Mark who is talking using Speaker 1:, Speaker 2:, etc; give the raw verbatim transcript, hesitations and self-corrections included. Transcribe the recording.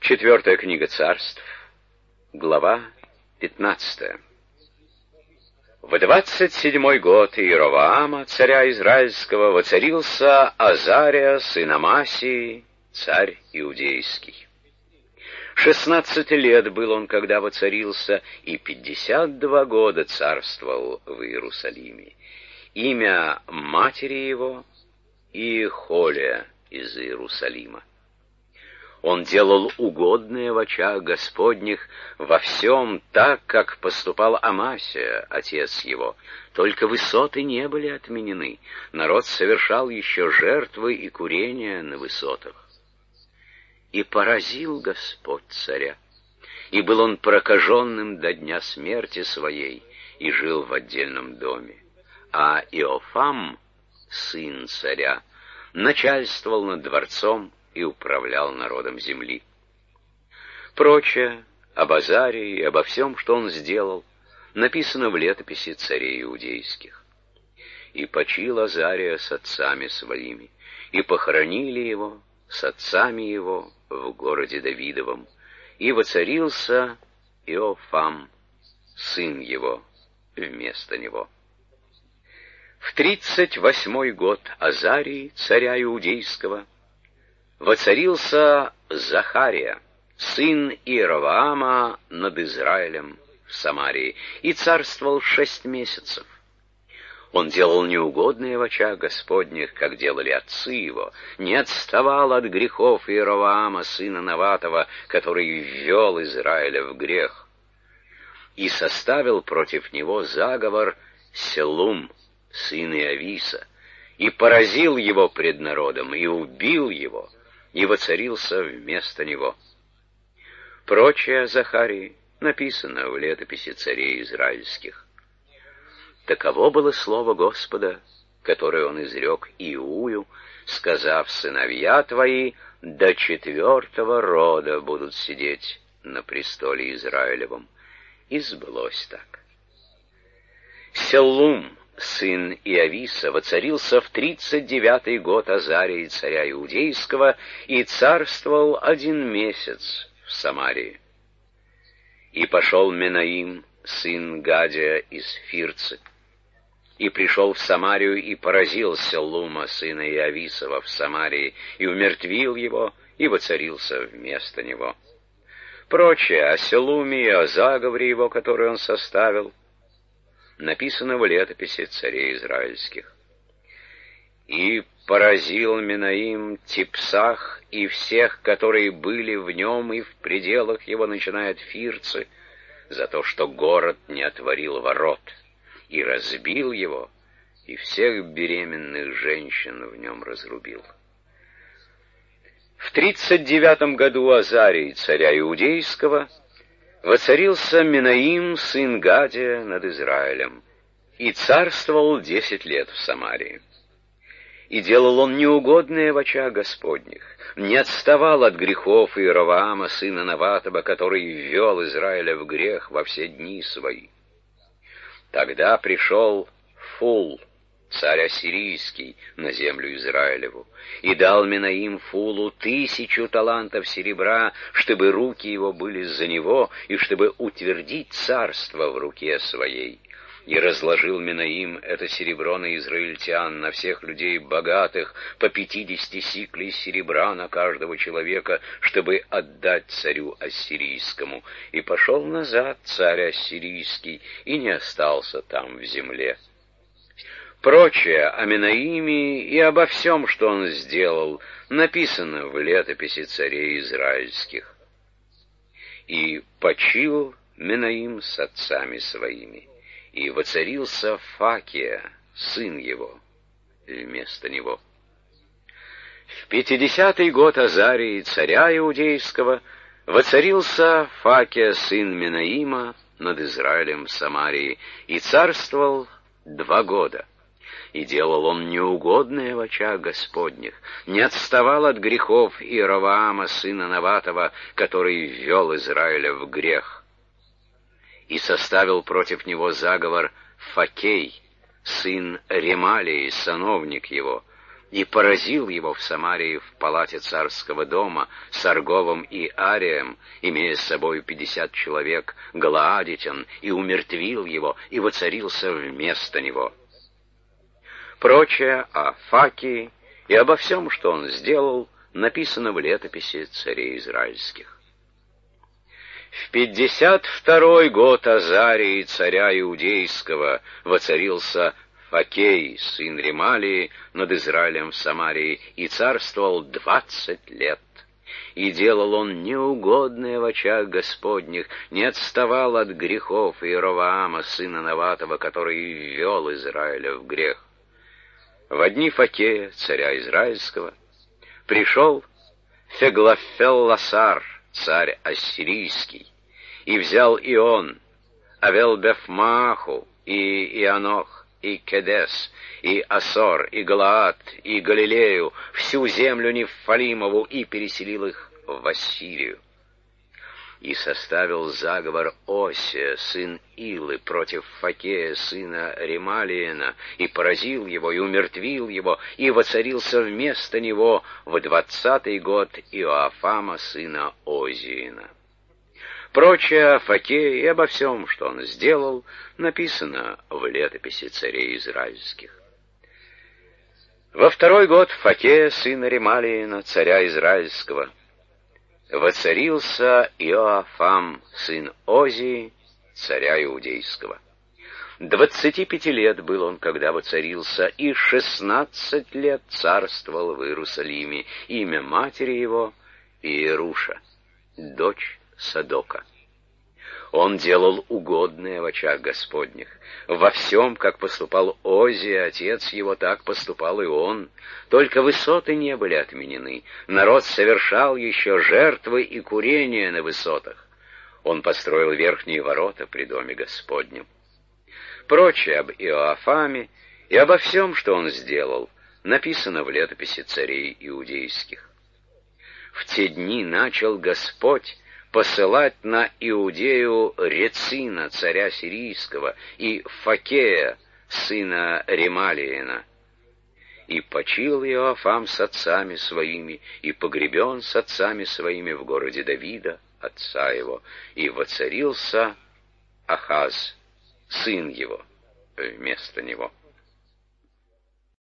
Speaker 1: Четвертая книга Царств, глава пятнадцатая. В двадцать седьмой год Иеровоама, царя Израильского, воцарился Азария, сын Амасии, царь иудейский. Шестнадцать лет был он, когда воцарился, и пятьдесят два года царствовал в Иерусалиме. Имя матери его Иехолия из Иерусалима. Он делал угодное в очах Господних во всем так, как поступал Амасия, отец его. Только высоты не были отменены. Народ совершал еще жертвы и курения на высотах. И поразил Господь царя. И был он прокаженным до дня смерти своей, и жил в отдельном доме. А Иофам, сын царя, начальствовал над дворцом и управлял народом земли. Прочее об Азарии и обо всем, что он сделал, написано в летописи царей иудейских. И почил Азария с отцами своими, и похоронили его с отцами его в городе Давидовом, и воцарился Иофам, сын его, вместо него. В тридцать восьмой год Азарии, царя иудейского, воцарился Захария, сын Иеровоама, над Израилем в Самарии, и царствовал шесть месяцев. Он делал неугодное в очах Господних, как делали отцы его, не отставал от грехов Иеровоама, сына Наватова, который ввел Израиля в грех, и составил против него заговор Селум, сын Иависа, и поразил его пред народом, и убил его, и воцарился вместо него. Прочее о Захарии написано в летописи царей израильских. Таково было слово Господа, которое он изрек Иую, сказав: «Сыновья твои до четвертого рода будут сидеть на престоле Израилевом». И сбылось так. Селум, сын Иависа, воцарился в тридцать девятый год Азарии, царя иудейского, и царствовал один месяц в Самарии. И пошел Менаим, сын Гадия, из Фирцы, и пришел в Самарию, и поразил Селума, сына Иависова, в Самарии, и умертвил его, и воцарился вместо него. Прочее о Селуме и о заговоре его, который он составил, написано в летописи царей израильских. И поразил Менаим Типсах и всех, которые были в нем и в пределах его, начиная от Фирцы, за то, что город не отворил ворот, и разбил его, и всех беременных женщин в нем разрубил. В тридцать девятом году Азарии, царя иудейского, воцарился Менаим, сын Гадия, над Израилем, и царствовал десять лет в Самарии. И делал он неугодное в очах Господних, не отставал от грехов Иеровоама, сына Наватова, который ввел Израиля в грех во все дни свои. Тогда пришел Фул, царь ассирийский, на землю Израилеву, и дал Менаим Фулу тысячу талантов серебра, чтобы руки его были за него, и чтобы утвердить царство в руке своей. И разложил Менаим это серебро на израильтян, на всех людей богатых, по пятидесяти сиклей серебра на каждого человека, чтобы отдать царю ассирийскому. И пошел назад царь ассирийский, и не остался там в земле. Прочее о Менаиме и обо всем, что он сделал, написано в летописи царей израильских. И почил Менаим с отцами своими, и воцарился Факия, сын его, вместо него. В пятидесятый год Азарии, царя иудейского, воцарился Факия, сын Менаима, над Израилем в Самарии, и царствовал два года. И делал он неугодное в очах Господних, не отставал от грехов Иеровоама, сына Наватова, который ввел Израиля в грех. И составил против него заговор Факей, сын Ремалии, сановник его, и поразил его в Самарии в палате царского дома с Арговом и Арием, имея с собой пятьдесят человек, галаадитян, и умертвил его, и воцарился вместо него. Прочее о Факии и обо всем, что он сделал, написано в летописи царей израильских. В пятьдесят второй год Азарии, царя Иудейского, воцарился Факей, сын Ремалии, над Израилем в Самарии, и царствовал двадцать лет. И делал он неугодное в очах Господних, не отставал от грехов Иеровоама, сына Наватова, который ввел Израиля в грех. В дни Факея, царя Израильского, пришел Феглафелласар, царь ассирийский, и взял и он Авел-Бефмааху, и Ианох, и Кедес, и Асор, и Галаад, и Галилею, всю землю Нефалимову, и переселил их в Ассирию. И составил заговор Осия, сын Илы, против Факея, сына Ремалиена, и поразил его, и умертвил его, и воцарился вместо него в двадцатый год Иоафама, сына Озиина. Прочее о Факее и обо всем, что он сделал, написано в летописи царей израильских. Во второй год Факея, сына Ремалиена, царя израильского, воцарился Иоафам, сын Озии, царя иудейского. Двадцати пяти лет был он, когда воцарился, и шестнадцать лет царствовал в Иерусалиме. Имя матери его Иеруша, дочь Садока. Он делал угодное в очах Господних. Во всем, как поступал Озия, отец его, так поступал и он. Только высоты не были отменены. Народ совершал еще жертвы и курения на высотах. Он построил верхние ворота при доме Господнем. Прочее об Иоафаме и обо всем, что он сделал, написано в летописи царей иудейских. В те дни начал Господь посылать на Иудею Рецина, царя сирийского, и Факея, сына Ремалиена. И почил Иоафам с отцами своими, и погребен с отцами своими в городе Давида, отца его, и воцарился Ахаз, сын его, вместо него.